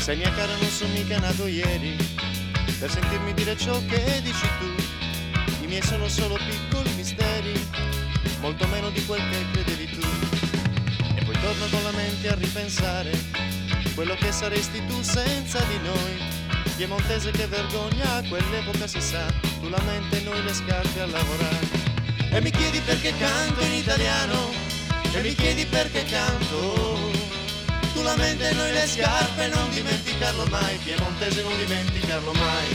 Sai mia cara, non sono mica nato ieri per sentirmi dire ciò che dici tu. I miei sono solo piccoli misteri, molto meno di quel che credevi tu. E poi torno con la mente a ripensare quello che saresti tu senza di noi. Piemontese che vergogna, a quell'epoca si sa, tu la mente e noi le scarpe a lavorare. E mi chiedi perché canto in italiano, e mi chiedi perché canto. Tu la mente e noi le scarpe, non dimenticarlo mai, piemontese non dimenticarlo mai.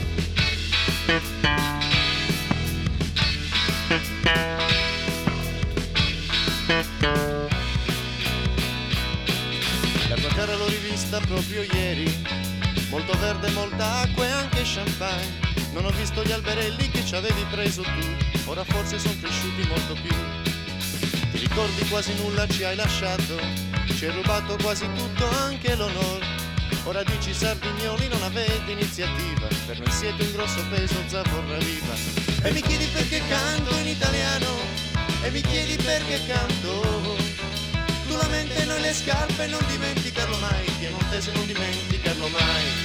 La tua cara l'ho rivista proprio ieri, molto verde, molta acqua e anche champagne. Non ho visto gli alberelli che ci avevi preso tu, ora forse sono cresciuti molto più. Ti ricordi quasi nulla ci hai lasciato, ci hai rubato quasi tutto, anche l'onore. Ora dici sardignoli non avete iniziativa, per noi siete un grosso peso, zavorra viva. E mi chiedi perché canto in italiano, e mi chiedi perché canto. Tu la mente e noi le scarpe, non dimenticarlo mai, piemontese non dimenticarlo mai.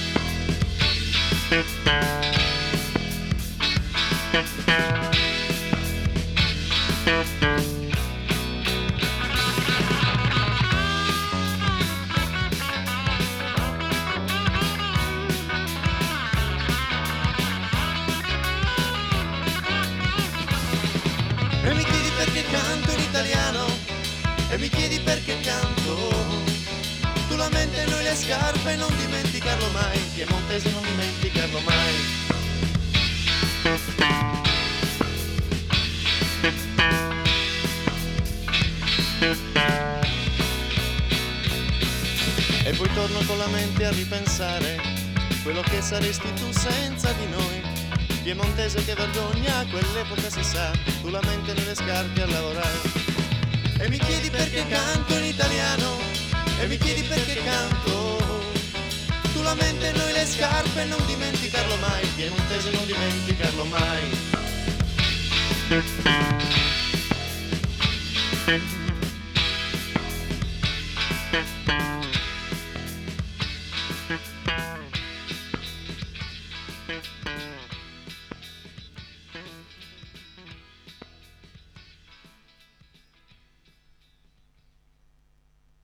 E mi chiedi perché canto in italiano, e mi chiedi perché canto. Tu la mente e noi le scarpe, non dimenticarlo mai, piemontese non dimenticarlo mai. E poi torno con la mente a ripensare quello che saresti tu senza di noi. Piemontese che vergogna, a quell'epoca si sa, tu la mente nelle scarpe a lavorare. E mi chiedi perché canto in italiano, e mi chiedi perché canto. Tu la mente e noi le scarpe, non dimenticarlo mai, piemontese non dimenticarlo mai.